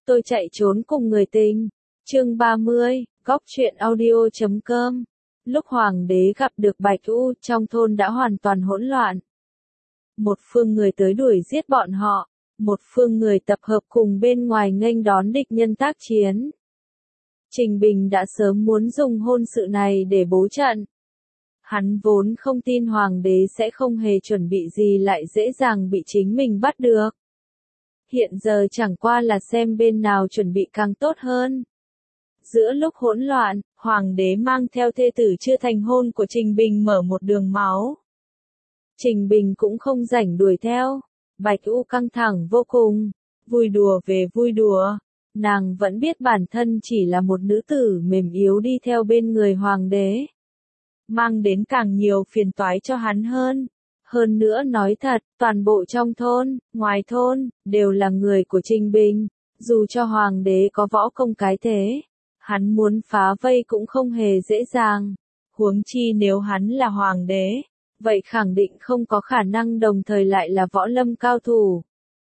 Tôi chạy trốn cùng người tình. Chương 30, góc truyện audio.com. Lúc hoàng đế gặp được Bạch U, trong thôn đã hoàn toàn hỗn loạn. Một phương người tới đuổi giết bọn họ, một phương người tập hợp cùng bên ngoài nghênh đón địch nhân tác chiến. Trình Bình đã sớm muốn dùng hôn sự này để bố trận. Hắn vốn không tin hoàng đế sẽ không hề chuẩn bị gì lại dễ dàng bị chính mình bắt được. Hiện giờ chẳng qua là xem bên nào chuẩn bị càng tốt hơn. Giữa lúc hỗn loạn, hoàng đế mang theo thê tử chưa thành hôn của Trình Bình mở một đường máu. Trình Bình cũng không rảnh đuổi theo. Bạch U căng thẳng vô cùng, vui đùa về vui đùa. Nàng vẫn biết bản thân chỉ là một nữ tử mềm yếu đi theo bên người hoàng đế. Mang đến càng nhiều phiền toái cho hắn hơn. Hơn nữa nói thật, toàn bộ trong thôn, ngoài thôn, đều là người của Trình Bình. Dù cho hoàng đế có võ công cái thế, hắn muốn phá vây cũng không hề dễ dàng. Huống chi nếu hắn là hoàng đế, vậy khẳng định không có khả năng đồng thời lại là võ lâm cao thủ.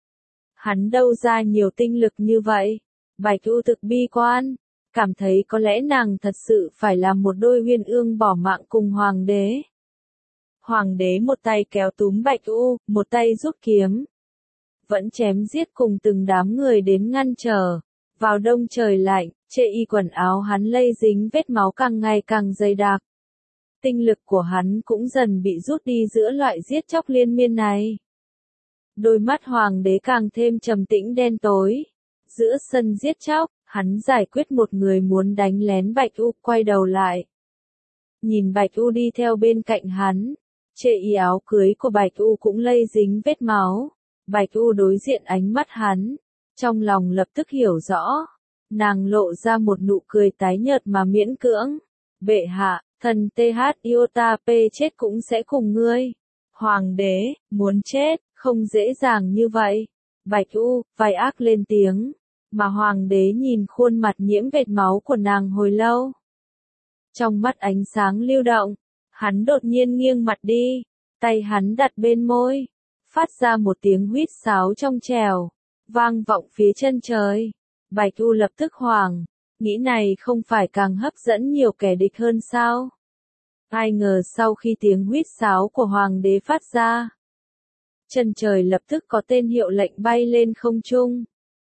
Hắn đâu ra nhiều tinh lực như vậy. Bạch U thực bi quan, cảm thấy có lẽ nàng thật sự phải làm một đôi uyên ương bỏ mạng cùng hoàng đế. Hoàng đế một tay kéo túm Bạch U, một tay rút kiếm. Vẫn chém giết cùng từng đám người đến ngăn trở. Vào đông trời lạnh, chê y quần áo hắn lây dính vết máu càng ngày càng dày đặc. Tinh lực của hắn cũng dần bị rút đi giữa loại giết chóc liên miên này. Đôi mắt hoàng đế càng thêm trầm tĩnh đen tối. Giữa sân giết chóc, hắn giải quyết một người muốn đánh lén Bạch U, quay đầu lại. Nhìn Bạch U đi theo bên cạnh hắn. Chê y áo cưới của Bạch U cũng lây dính vết máu. Bạch U đối diện ánh mắt hắn. Trong lòng lập tức hiểu rõ. Nàng lộ ra một nụ cười tái nhợt mà miễn cưỡng. Bệ hạ, thần TH Iota P chết cũng sẽ cùng ngươi. Hoàng đế, muốn chết, không dễ dàng như vậy. Bạch U, vai ác lên tiếng. Mà hoàng đế nhìn khuôn mặt nhiễm vệt máu của nàng hồi lâu. Trong mắt ánh sáng lưu động, hắn đột nhiên nghiêng mặt đi, tay hắn đặt bên môi, phát ra một tiếng huýt sáo trong trẻo, vang vọng phía chân trời. Bạch U lập tức hoảng, nghĩ này không phải càng hấp dẫn nhiều kẻ địch hơn sao? Ai ngờ sau khi tiếng huýt sáo của hoàng đế phát ra, chân trời lập tức có tên hiệu lệnh bay lên không trung.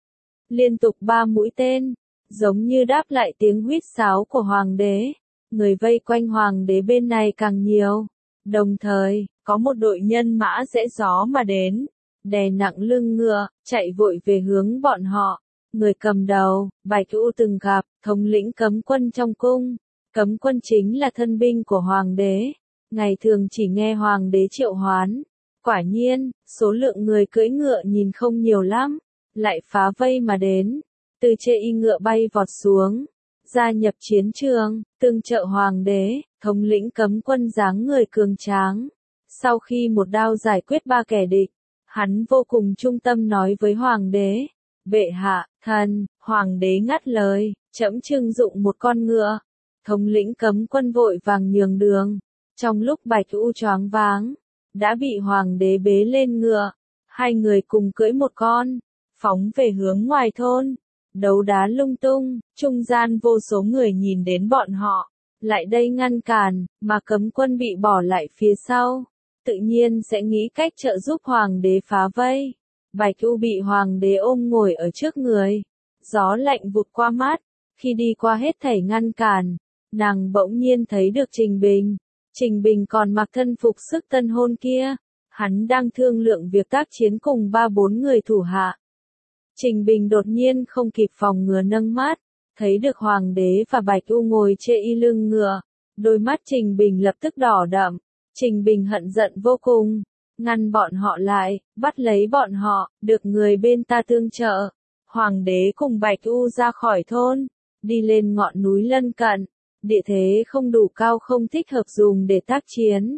Liên tục 3 mũi tên, giống như đáp lại tiếng huýt sáo của hoàng đế. Người vây quanh hoàng đế bên này càng nhiều. Đồng thời, có một đội nhân mã rẽ gió mà đến, đè nặng lưng ngựa, chạy vội về hướng bọn họ. Người cầm đầu, Bạch U từng gặp, thống lĩnh cấm quân trong cung. Cấm quân chính là thân binh của hoàng đế. Ngày thường chỉ nghe hoàng đế triệu hoán. Quả nhiên, số lượng người cưỡi ngựa nhìn không nhiều lắm. Lại phá vây mà đến. Từ chê y ngựa bay vọt xuống. Gia nhập chiến trường, tương trợ hoàng đế, thống lĩnh cấm quân dáng người cường tráng. Sau khi một đao giải quyết 3 kẻ địch, hắn vô cùng trung tâm nói với hoàng đế. Bệ hạ, thần, hoàng đế ngắt lời, trẫm trưng dụng một con ngựa. Thống lĩnh cấm quân vội vàng nhường đường. Trong lúc Bạch U choáng váng, đã bị hoàng đế bế lên ngựa. Hai người cùng cưỡi một con, phóng về hướng ngoài thôn. Đấu đá lung tung, trung gian vô số người nhìn đến bọn họ, lại đây ngăn cản, mà cấm quân bị bỏ lại phía sau. Tự nhiên sẽ nghĩ cách trợ giúp hoàng đế phá vây. Bạch U bị hoàng đế ôm ngồi ở trước người. Gió lạnh vụt qua mắt, khi đi qua hết thảy ngăn cản, nàng bỗng nhiên thấy được Trình Bình. Trình Bình còn mặc thân phục sức tân hôn kia. Hắn đang thương lượng việc tác chiến cùng 3-4 người thủ hạ. Trình Bình đột nhiên không kịp phòng ngừa nâng mắt, thấy được hoàng đế và Bạch U ngồi chê y lưng ngựa. Đôi mắt Trình Bình lập tức đỏ đậm. Trình Bình hận giận vô cùng, ngăn bọn họ lại, bắt lấy bọn họ, được người bên ta tương trợ. Hoàng đế cùng Bạch U ra khỏi thôn, đi lên ngọn núi lân cận. Địa thế không đủ cao, không thích hợp dùng để tác chiến.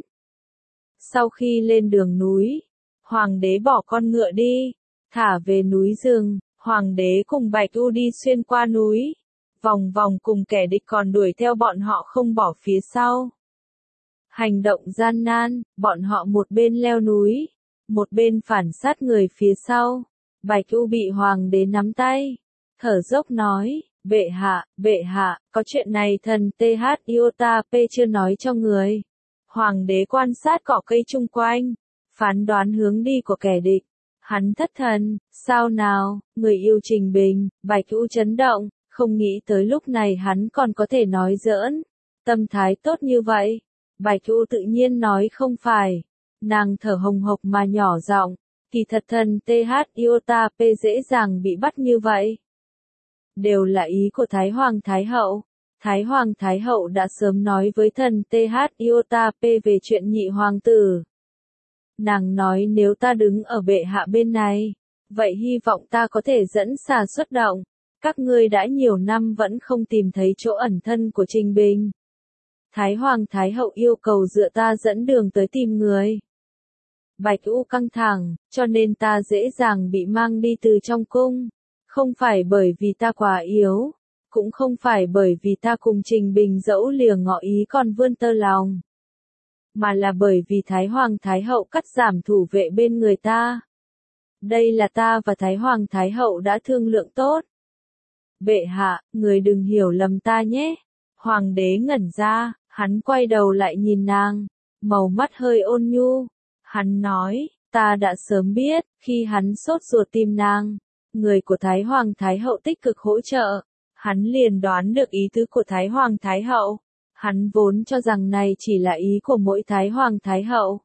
Sau khi lên đường núi, hoàng đế bỏ con ngựa đi, thả về núi rừng. Hoàng đế cùng Bạch U đi xuyên qua núi, vòng vòng cùng kẻ địch còn đuổi theo bọn họ không bỏ phía sau. Hành động gian nan, bọn họ một bên leo núi, một bên phản sát người phía sau. Bạch U bị hoàng đế nắm tay, thở dốc nói, bệ hạ, có chuyện này thần TH Iota-P chưa nói cho người. Hoàng đế quan sát cỏ cây chung quanh, phán đoán hướng đi của kẻ địch. Hắn thất thần, sao nào, người yêu Trình Bình, Bạch U chấn động, không nghĩ tới lúc này hắn còn có thể nói giỡn. Tâm thái tốt như vậy. Bạch U tự nhiên nói không phải. Nàng thở hồng hộc mà nhỏ giọng, kỳ thật thần TH Iota-P dễ dàng bị bắt như vậy. Đều là ý của Thái Hoàng Thái Hậu. Thái Hoàng Thái Hậu đã sớm nói với thần TH Iota-P về chuyện nhị hoàng tử. Nàng nói nếu ta đứng ở bệ hạ bên này, vậy hy vọng ta có thể dẫn xà xuất động. Các ngươi đã nhiều năm vẫn không tìm thấy chỗ ẩn thân của Trình Bình. Thái Hoàng Thái Hậu yêu cầu dựa ta dẫn đường tới tìm người. Bạch U căng thẳng, cho nên ta dễ dàng bị mang đi từ trong cung. Không phải bởi vì ta quá yếu, cũng không phải bởi vì ta cùng Trình Bình dẫu lìa ngọ ý còn vươn tơ lòng, mà là bởi vì Thái Hoàng Thái Hậu cắt giảm thủ vệ bên người ta. Đây là ta và Thái Hoàng Thái Hậu đã thương lượng tốt. Bệ hạ, người đừng hiểu lầm ta nhé. Hoàng đế ngẩn ra, hắn quay đầu lại nhìn nàng, màu mắt hơi ôn nhu. Hắn nói, ta đã sớm biết, khi hắn sốt ruột tìm nàng, người của Thái Hoàng Thái Hậu tích cực hỗ trợ. Hắn liền đoán được ý tứ của Thái Hoàng Thái Hậu. Hắn vốn cho rằng này chỉ là ý của mỗi Thái Hoàng Thái Hậu.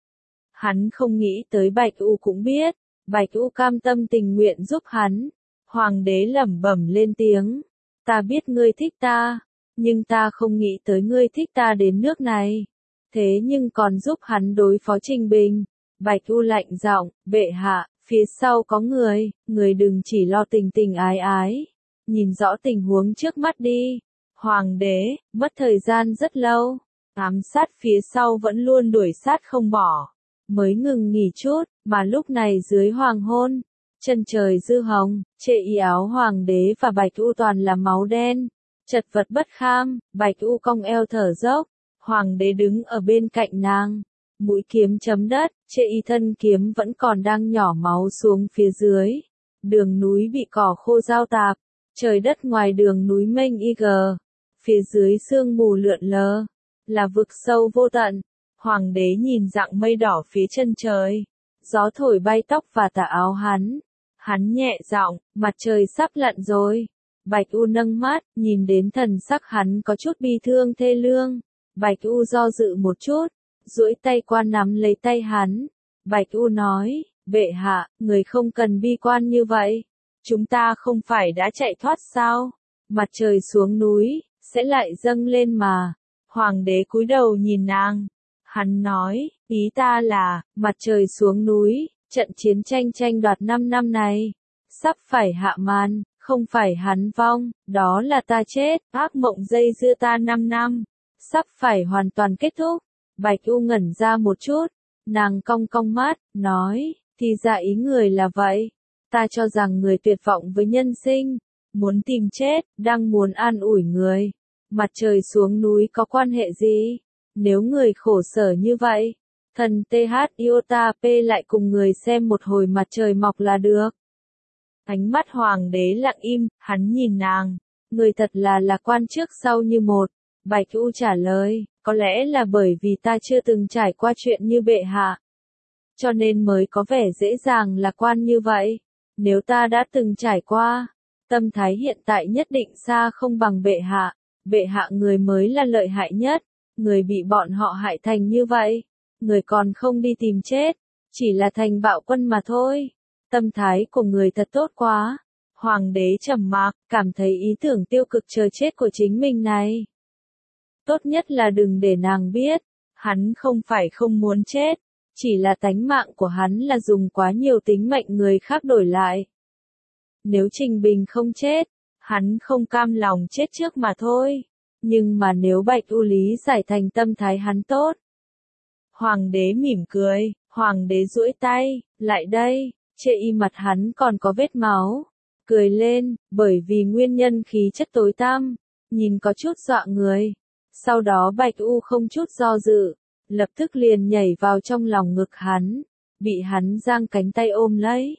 Hắn không nghĩ tới Bạch U cũng biết. Bạch U cam tâm tình nguyện giúp hắn. Hoàng đế lẩm bẩm lên tiếng. Ta biết ngươi thích ta, nhưng ta không nghĩ tới ngươi thích ta đến nước này. Thế nhưng còn giúp hắn đối phó Trình Bình. Bạch U lạnh giọng, bệ hạ, phía sau có người đừng chỉ lo tình tình ái ái. Nhìn rõ tình huống trước mắt đi. Hoàng đế, mất thời gian rất lâu. Ám sát phía sau vẫn luôn đuổi sát không bỏ. Mới ngừng nghỉ chút, mà lúc này dưới hoàng hôn. Chân trời dư hồng, chệ y áo hoàng đế và Bạch U toàn là máu đen. Chật vật bất kham, Bạch U cong eo thở dốc. Hoàng đế đứng ở bên cạnh nàng. Mũi kiếm chấm đất, chệ y thân kiếm vẫn còn đang nhỏ máu xuống phía dưới. Đường núi bị cỏ khô rao tạp. Trời đất ngoài đường núi mênh IG. Phía dưới sương mù lượn lờ. Là vực sâu vô tận. Hoàng đế nhìn dặng mây đỏ phía chân trời. Gió thổi bay tóc và tà áo hắn. Hắn nhẹ giọng, mặt trời sắp lặn rồi. Bạch U nâng mắt, nhìn đến thần sắc hắn có chút bi thương thê lương. Bạch U do dự một chút, duỗi tay qua nắm lấy tay hắn. Bạch U nói, bệ hạ, người không cần bi quan như vậy. Chúng ta không phải đã chạy thoát sao? Mặt trời xuống núi, sẽ lại dâng lên mà. Hoàng đế cúi đầu nhìn nàng. Hắn nói, ý ta là, mặt trời xuống núi, trận chiến tranh tranh đoạt 5 năm này. Sắp phải hạ màn, không phải hắn vong, đó là ta chết, ác mộng dây dưa ta 5 năm. Sắp phải hoàn toàn kết thúc. Bạch U ngẩn ra một chút. Nàng cong cong mắt, nói, thì ra ý người là vậy. Ta cho rằng người tuyệt vọng với nhân sinh, muốn tìm chết, đang muốn an ủi người. Mặt trời xuống núi có quan hệ gì? Nếu người khổ sở như vậy, thần TH Iota-P lại cùng người xem một hồi mặt trời mọc là được. Ánh mắt hoàng đế lặng im, hắn nhìn nàng. Người thật là lạc quan trước sau như một. Bạch U trả lời, có lẽ là bởi vì ta chưa từng trải qua chuyện như bệ hạ. Cho nên mới có vẻ dễ dàng lạc quan như vậy. Nếu ta đã từng trải qua, tâm thái hiện tại nhất định xa không bằng bệ hạ. Bệ hạ người mới là lợi hại nhất. Người bị bọn họ hại thành như vậy. Người còn không đi tìm chết. Chỉ là thành bạo quân mà thôi. Tâm thái của người thật tốt quá. Hoàng đế trầm mặc, cảm thấy ý tưởng tiêu cực chờ chết của chính mình này. Tốt nhất là đừng để nàng biết. Hắn không phải không muốn chết. Chỉ là tánh mạng của hắn là dùng quá nhiều tính mệnh người khác đổi lại. Nếu Trình Bình không chết, hắn không cam lòng chết trước mà thôi. Nhưng mà nếu Bạch U lý giải thành tâm thái hắn tốt. Hoàng đế mỉm cười, hoàng đế duỗi tay, lại đây, chệ y mặt hắn còn có vết máu. Cười lên, bởi vì nguyên nhân khí chất tối tăm, nhìn có chút dọa người. Sau đó Bạch U không chút do dự, lập tức liền nhảy vào trong lòng ngực hắn, bị hắn giang cánh tay ôm lấy.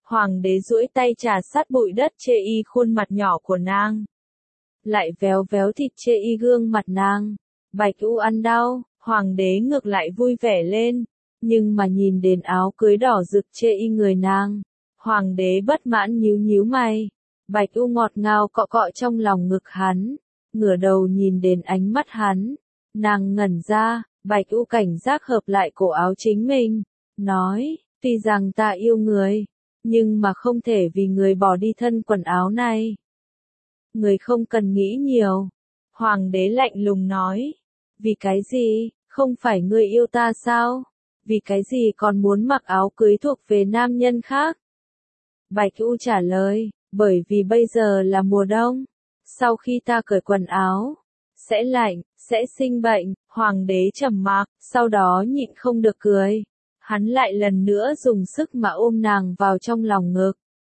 Hoàng đế duỗi tay trà sát bụi đất chê y khuôn mặt nhỏ của nàng. Lại véo véo thịt chê y gương mặt nàng. Bạch U ăn đau, hoàng đế ngược lại vui vẻ lên. Nhưng mà nhìn đến áo cưới đỏ rực chê y người nàng. Hoàng đế bất mãn nhíu nhíu mày. Bạch U ngọt ngào cọ cọ trong lòng ngực hắn. Ngửa đầu nhìn đến ánh mắt hắn. Nàng ngẩn ra, Bạch U cảnh giác hợp lại cổ áo chính mình. Nói, tuy rằng ta yêu người. Nhưng mà không thể vì người bỏ đi thân quần áo này. Người không cần nghĩ nhiều. Hoàng đế lạnh lùng nói. Vì cái gì, không phải ngươi yêu ta sao? Vì cái gì còn muốn mặc áo cưới thuộc về nam nhân khác? Bạch U trả lời, bởi vì bây giờ là mùa đông. Sau khi ta cởi quần áo, sẽ lạnh, sẽ sinh bệnh. Hoàng đế trầm mặc, sau đó nhịn không được cười. Hắn lại lần nữa dùng sức mà ôm nàng vào trong lòng ngực.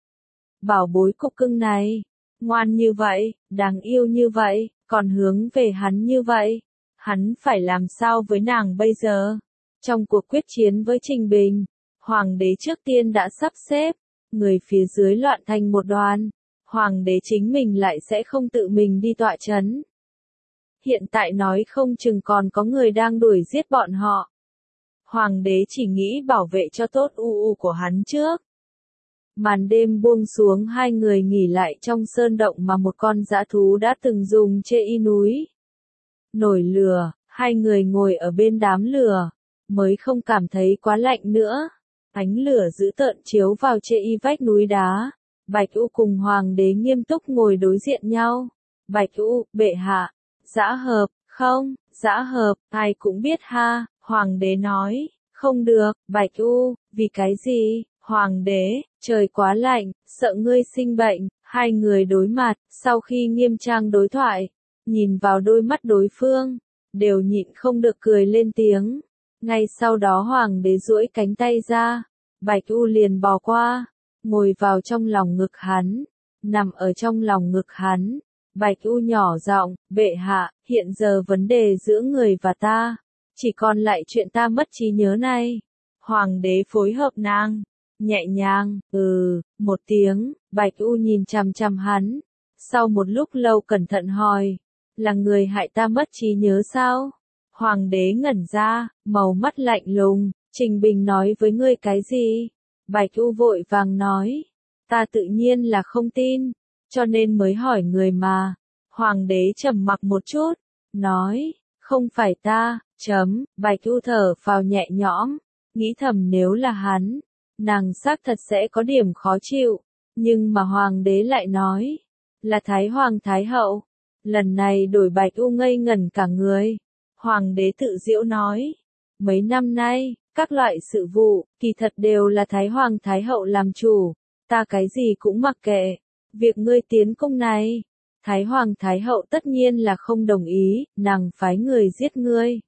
Bảo bối cục cưng này, ngoan như vậy, đáng yêu như vậy, còn hướng về hắn như vậy. Hắn phải làm sao với nàng bây giờ? Trong cuộc quyết chiến với Trình Bình, Hoàng đế trước tiên đã sắp xếp, người phía dưới loạn thành một đoàn. Hoàng đế chính mình lại sẽ không tự mình đi tọa chấn. Hiện tại nói không chừng còn có người đang đuổi giết bọn họ. Hoàng đế chỉ nghĩ bảo vệ cho tốt u của hắn trước. Màn đêm buông xuống, hai người nghỉ lại trong sơn động mà một con dã thú đã từng dùng chê y núi. Nổi lửa, hai người ngồi ở bên đám lửa, mới không cảm thấy quá lạnh nữa. Ánh lửa dữ tợn chiếu vào chê y vách núi đá. Bạch U cùng hoàng đế nghiêm túc ngồi đối diện nhau. Bạch U, bệ hạ, dã hợp, không, dã hợp, ai cũng biết ha. Hoàng đế nói, không được. Bạch U, vì cái gì? Hoàng đế, trời quá lạnh, sợ ngươi sinh bệnh. Hai người đối mặt, sau khi nghiêm trang đối thoại, nhìn vào đôi mắt đối phương, đều nhịn không được cười lên tiếng. Ngay sau đó hoàng đế duỗi cánh tay ra, Bạch U liền bò qua, ngồi vào trong lòng ngực hắn, nằm ở trong lòng ngực hắn. Bạch U nhỏ giọng, bệ hạ, hiện giờ vấn đề giữa người và ta, chỉ còn lại chuyện ta mất trí nhớ này. Hoàng đế phối hợp nàng, nhẹ nhàng, một tiếng. Bạch U nhìn chằm chằm hắn, sau một lúc lâu cẩn thận hỏi, là người hại ta mất trí nhớ sao? Hoàng đế ngẩn ra, màu mắt lạnh lùng, Trình Bình nói với ngươi cái gì? Bạch U vội vàng nói, ta tự nhiên là không tin, cho nên mới hỏi người mà. Hoàng đế trầm mặc một chút, nói, không phải ta, Bạch U thở phào nhẹ nhõm, nghĩ thầm nếu là hắn, nàng xác thật sẽ có điểm khó chịu, nhưng mà hoàng đế lại nói, là Thái Hoàng Thái Hậu. Lần này đổi Bạch U ngây ngẩn cả người. Hoàng đế tự giễu nói, mấy năm nay, các loại sự vụ, kỳ thật đều là Thái Hoàng Thái Hậu làm chủ, ta cái gì cũng mặc kệ. Việc ngươi tiến cung này, Thái Hoàng Thái Hậu tất nhiên là không đồng ý, nàng phái người giết ngươi.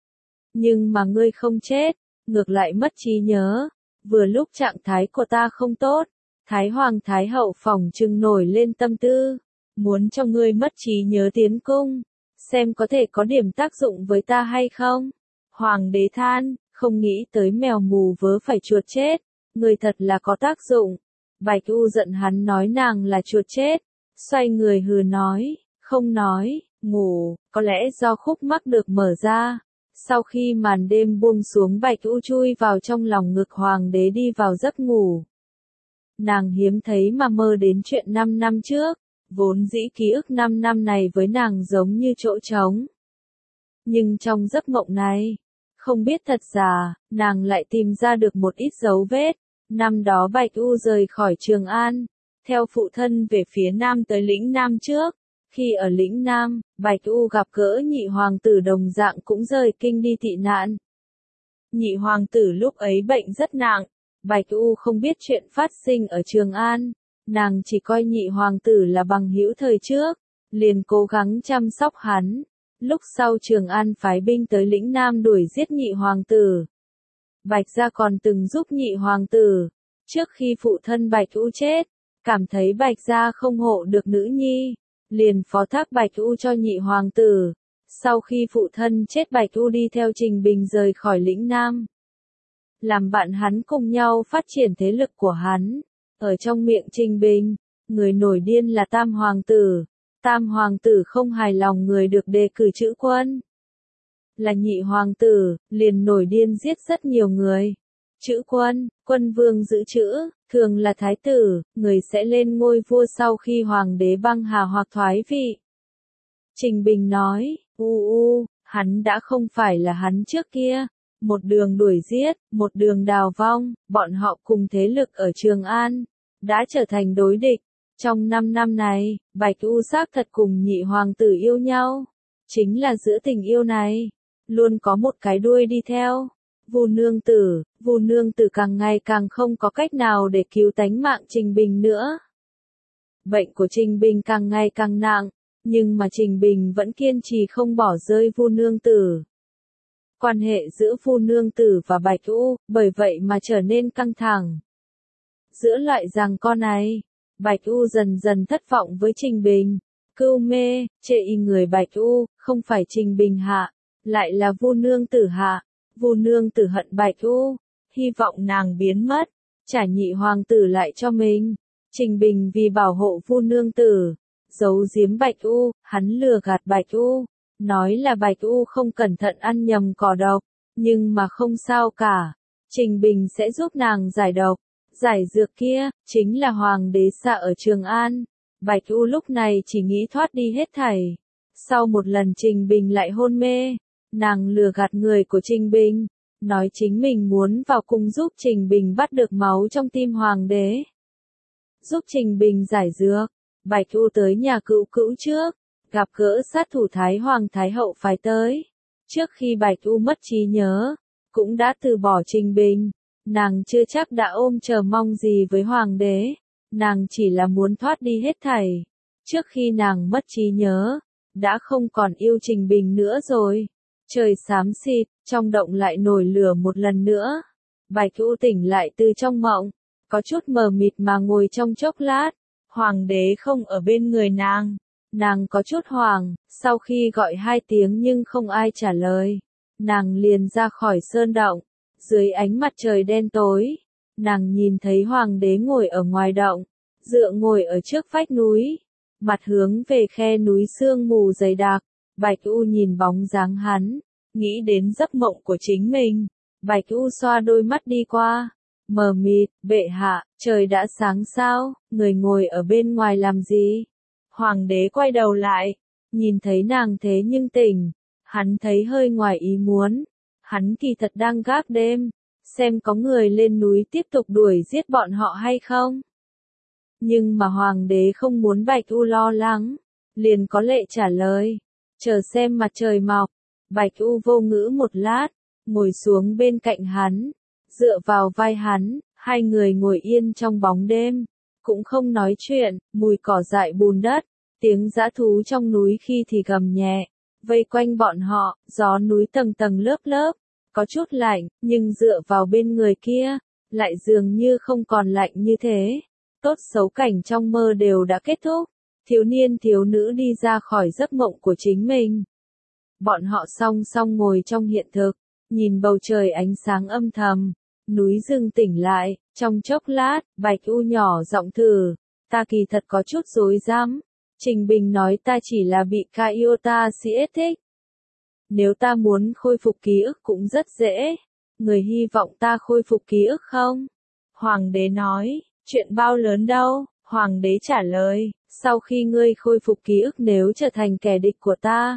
Nhưng mà ngươi không chết, ngược lại mất trí nhớ, vừa lúc trạng thái của ta không tốt, Thái Hoàng Thái Hậu phỏng chừng nổi lên tâm tư, muốn cho ngươi mất trí nhớ tiến cung, xem có thể có điểm tác dụng với ta hay không. Hoàng đế than, không nghĩ tới mèo mù vớ phải chuột chết, ngươi thật là có tác dụng. Bạch U giận hắn nói nàng là chuột chết, xoay người hừ nói, không nói, ngủ. Có lẽ do khúc mắc được mở ra. Sau khi màn đêm buông xuống, Bạch U chui vào trong lòng ngực hoàng đế đi vào giấc ngủ. Nàng hiếm thấy mà mơ đến chuyện 5 năm trước, vốn dĩ ký ức 5 năm này với nàng giống như chỗ trống. Nhưng trong giấc mộng này, không biết thật giả, nàng lại tìm ra được một ít dấu vết. Năm đó Bạch U rời khỏi Trường An, theo phụ thân về phía Nam tới lĩnh Nam trước. Khi ở lĩnh Nam, Bạch U gặp gỡ nhị hoàng tử đồng dạng cũng rời kinh đi tị nạn. Nhị hoàng tử lúc ấy bệnh rất nặng, Bạch U không biết chuyện phát sinh ở Trường An, nàng chỉ coi nhị hoàng tử là bằng hữu thời trước, liền cố gắng chăm sóc hắn. Lúc sau Trường An phái binh tới lĩnh Nam đuổi giết nhị hoàng tử. Bạch gia còn từng giúp nhị hoàng tử, trước khi phụ thân Bạch U chết, cảm thấy Bạch gia không hộ được nữ nhi, liền phó thác Bạch U cho nhị hoàng tử. Sau khi phụ thân chết, Bạch U đi theo Trình Bình rời khỏi lĩnh Nam, làm bạn hắn cùng nhau phát triển thế lực của hắn. Ở trong miệng Trình Bình, người nổi điên là Tam Hoàng tử. Tam Hoàng tử không hài lòng người được đề cử chữ quân. Là Nhị Hoàng tử, liền nổi điên giết rất nhiều người. Chữ quân, quân vương giữ chữ, thường là thái tử, người sẽ lên ngôi vua sau khi hoàng đế băng hà hoặc thoái vị. Trình Bình nói, hắn đã không phải là hắn trước kia. Một đường đuổi giết, một đường đào vong, bọn họ cùng thế lực ở Trường An, đã trở thành đối địch. Trong 5 năm này, Bạch U xác thật cùng Nhị Hoàng tử yêu nhau. Chính là giữa tình yêu này, luôn có một cái đuôi đi theo. Vu nương tử càng ngày càng không có cách nào để cứu tánh mạng Trình Bình nữa. Bệnh của Trình Bình càng ngày càng nặng, nhưng mà Trình Bình vẫn kiên trì không bỏ rơi Vu nương tử. Quan hệ giữa Vu nương tử và Bạch U, bởi vậy mà trở nên căng thẳng. Giữa loại giằng co này, Bạch U dần dần thất vọng với Trình Bình. Cưu mê, chê y người Bạch U, không phải Trình Bình hạ, lại là Vu nương tử hạ. Vu nương tử hận Bạch U, hy vọng nàng biến mất, trả Nhị Hoàng tử lại cho mình. Trình Bình vì bảo hộ Vu nương tử, giấu giếm Bạch U, hắn lừa gạt Bạch U, nói là Bạch U không cẩn thận ăn nhầm cỏ độc, nhưng mà không sao cả. Trình Bình sẽ giúp nàng giải độc. Giải dược kia, chính là Hoàng đế xạ ở Trường An. Bạch U lúc này chỉ nghĩ thoát đi hết thảy. Sau một lần Trình Bình lại hôn mê, nàng lừa gạt người của Trình Bình, nói chính mình muốn vào cung giúp Trình Bình bắt được máu trong tim Hoàng đế. Giúp Trình Bình giải dược, Bạch U tới nhà Cữu Cữu trước, gặp gỡ sát thủ Thái Hoàng Thái Hậu phái tới. Trước khi Bạch U mất trí nhớ, cũng đã từ bỏ Trình Bình. Nàng chưa chắc đã ôm chờ mong gì với Hoàng đế, nàng chỉ là muốn thoát đi hết thảy. Trước khi nàng mất trí nhớ, đã không còn yêu Trình Bình nữa rồi. Trời xám xịt, trong động lại nổi lửa một lần nữa. Bạch U tỉnh lại từ trong mộng, có chút mờ mịt mà ngồi trong chốc lát. Hoàng đế không ở bên người nàng. Nàng có chút hoảng, sau khi gọi 2 tiếng nhưng không ai trả lời. Nàng liền ra khỏi sơn động. Dưới ánh mặt trời đen tối, nàng nhìn thấy Hoàng đế ngồi ở ngoài động, dựa ngồi ở trước vách núi, mặt hướng về khe núi sương mù dày đặc. Bạch U nhìn bóng dáng hắn, nghĩ đến giấc mộng của chính mình. Bạch U xoa đôi mắt đi qua, mờ mịt, bệ hạ, trời đã sáng sao, người ngồi ở bên ngoài làm gì? Hoàng đế quay đầu lại, nhìn thấy nàng thế nhưng tỉnh, hắn thấy hơi ngoài ý muốn. Hắn kỳ thật đang gác đêm, xem có người lên núi tiếp tục đuổi giết bọn họ hay không. Nhưng mà Hoàng đế không muốn Bạch U lo lắng, liền có lệ trả lời, chờ xem mặt trời mọc. Bạch U vô ngữ một lát, ngồi xuống bên cạnh hắn, dựa vào vai hắn, hai người ngồi yên trong bóng đêm, cũng không nói chuyện. Mùi cỏ dại bùn đất, tiếng dã thú trong núi khi thì gầm nhẹ, vây quanh bọn họ. Gió núi tầng tầng lớp lớp, có chút lạnh, nhưng dựa vào bên người kia, lại dường như không còn lạnh như thế. Tốt xấu cảnh trong mơ đều đã kết thúc, thiếu niên thiếu nữ đi ra khỏi giấc mộng của chính mình. Bọn họ song song ngồi trong hiện thực, nhìn bầu trời ánh sáng âm thầm, núi rừng tỉnh lại. Trong chốc lát, Bạch U nhỏ giọng thử, ta kỳ thật có chút rối rắm. Trình Bình nói ta chỉ là bị Kaiota CS thích. Nếu ta muốn khôi phục ký ức cũng rất dễ. Người hy vọng ta khôi phục ký ức không? Hoàng đế nói, chuyện bao lớn đâu? Hoàng đế trả lời, sau khi ngươi khôi phục ký ức nếu trở thành kẻ địch của ta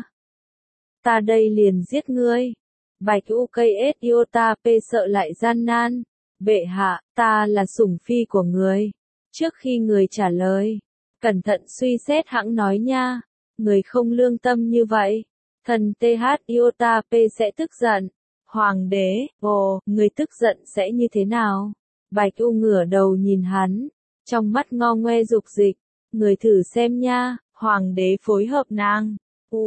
đây liền giết ngươi. Bạch UKS Iota P sợ lại gian nan. Bệ hạ, ta là sủng phi của người. Trước khi người trả lời, cẩn thận suy xét hãng nói nha. Người không lương tâm như vậy, thần TH Iota P sẽ tức giận. Hoàng đế, người tức giận sẽ như thế nào? Bạch U ngửa đầu nhìn hắn, trong mắt ngo ngoe dục dịch. Người thử xem nha. Hoàng đế phối hợp nàng.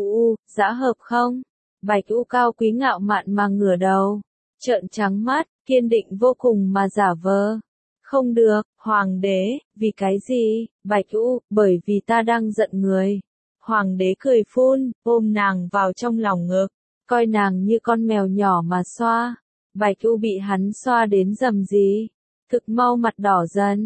Dã hợp không? Bạch U cao quý ngạo mạn mà ngửa đầu, trợn trắng mắt, kiên định vô cùng mà giả vờ. Không được, Hoàng đế, vì cái gì? Bạch U, bởi vì ta đang giận người. Hoàng đế cười phun, ôm nàng vào trong lòng ngực, coi nàng như con mèo nhỏ mà xoa. Bạch U bị hắn xoa đến rầm rì, thực mau mặt đỏ dần,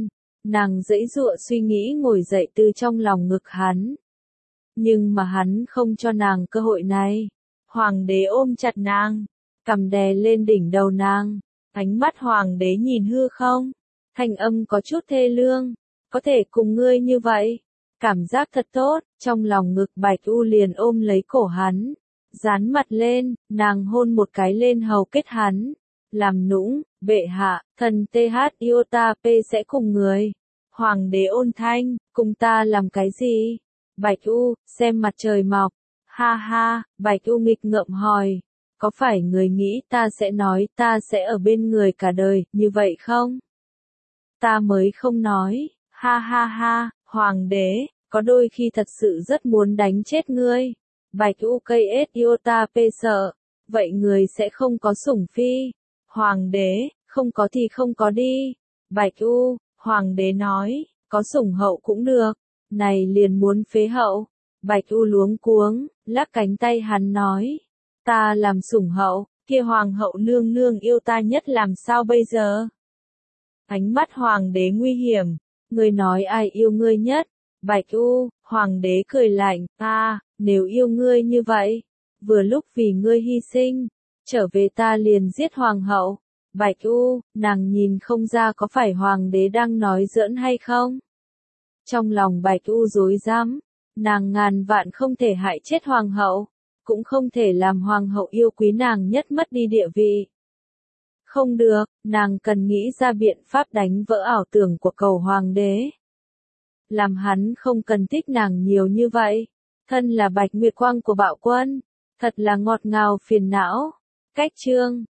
Nàng giãy giụa suy nghĩ ngồi dậy từ trong lòng ngực hắn. Nhưng mà hắn không cho nàng cơ hội này. Hoàng đế ôm chặt nàng, cằm đè lên đỉnh đầu nàng. Ánh mắt hoàng đế nhìn hư không. Thanh âm có chút thê lương. Có thể cùng ngươi như vậy. Cảm giác thật tốt, trong lòng ngực Bạch U liền ôm lấy cổ hắn. Dán mặt lên, nàng hôn một cái lên hầu kết hắn. Làm nũng, bệ hạ, thần TH Iota P sẽ cùng người. Hoàng đế ôn thanh, cùng ta làm cái gì? Bạch U, xem mặt trời mọc. Ha ha, Bạch U nghịch ngợm hỏi. Có phải người nghĩ ta sẽ nói ta sẽ ở bên người cả đời, như vậy không? Ta mới không nói. Ha ha ha, hoàng đế, có đôi khi thật sự rất muốn đánh chết ngươi. Bạch U KS Iota P sợ. Vậy người sẽ không có sủng phi. Hoàng đế, không có thì không có đi. Bạch U, hoàng đế nói, có sủng hậu cũng được. Này liền muốn phế hậu. Bạch U luống cuống, lắc cánh tay hắn nói. Ta làm sủng hậu, kia hoàng hậu nương nương yêu ta nhất làm sao bây giờ? Ánh mắt hoàng đế nguy hiểm. Ngươi nói ai yêu ngươi nhất? Bạch U, hoàng đế cười lạnh. Nếu yêu ngươi như vậy, vừa lúc vì ngươi hy sinh, trở về ta liền giết hoàng hậu. Bạch U, nàng nhìn không ra có phải hoàng đế đang nói giỡn hay không? Trong lòng Bạch U rối rắm, nàng ngàn vạn không thể hại chết hoàng hậu, cũng không thể làm hoàng hậu yêu quý nàng nhất mất đi địa vị. Không được, nàng cần nghĩ ra biện pháp đánh vỡ ảo tưởng của cầu hoàng đế. Làm hắn không cần thích nàng nhiều như vậy. Thân là Bạch Nguyệt Quang của Bạo Quân, thật là ngọt ngào phiền não. Cách chương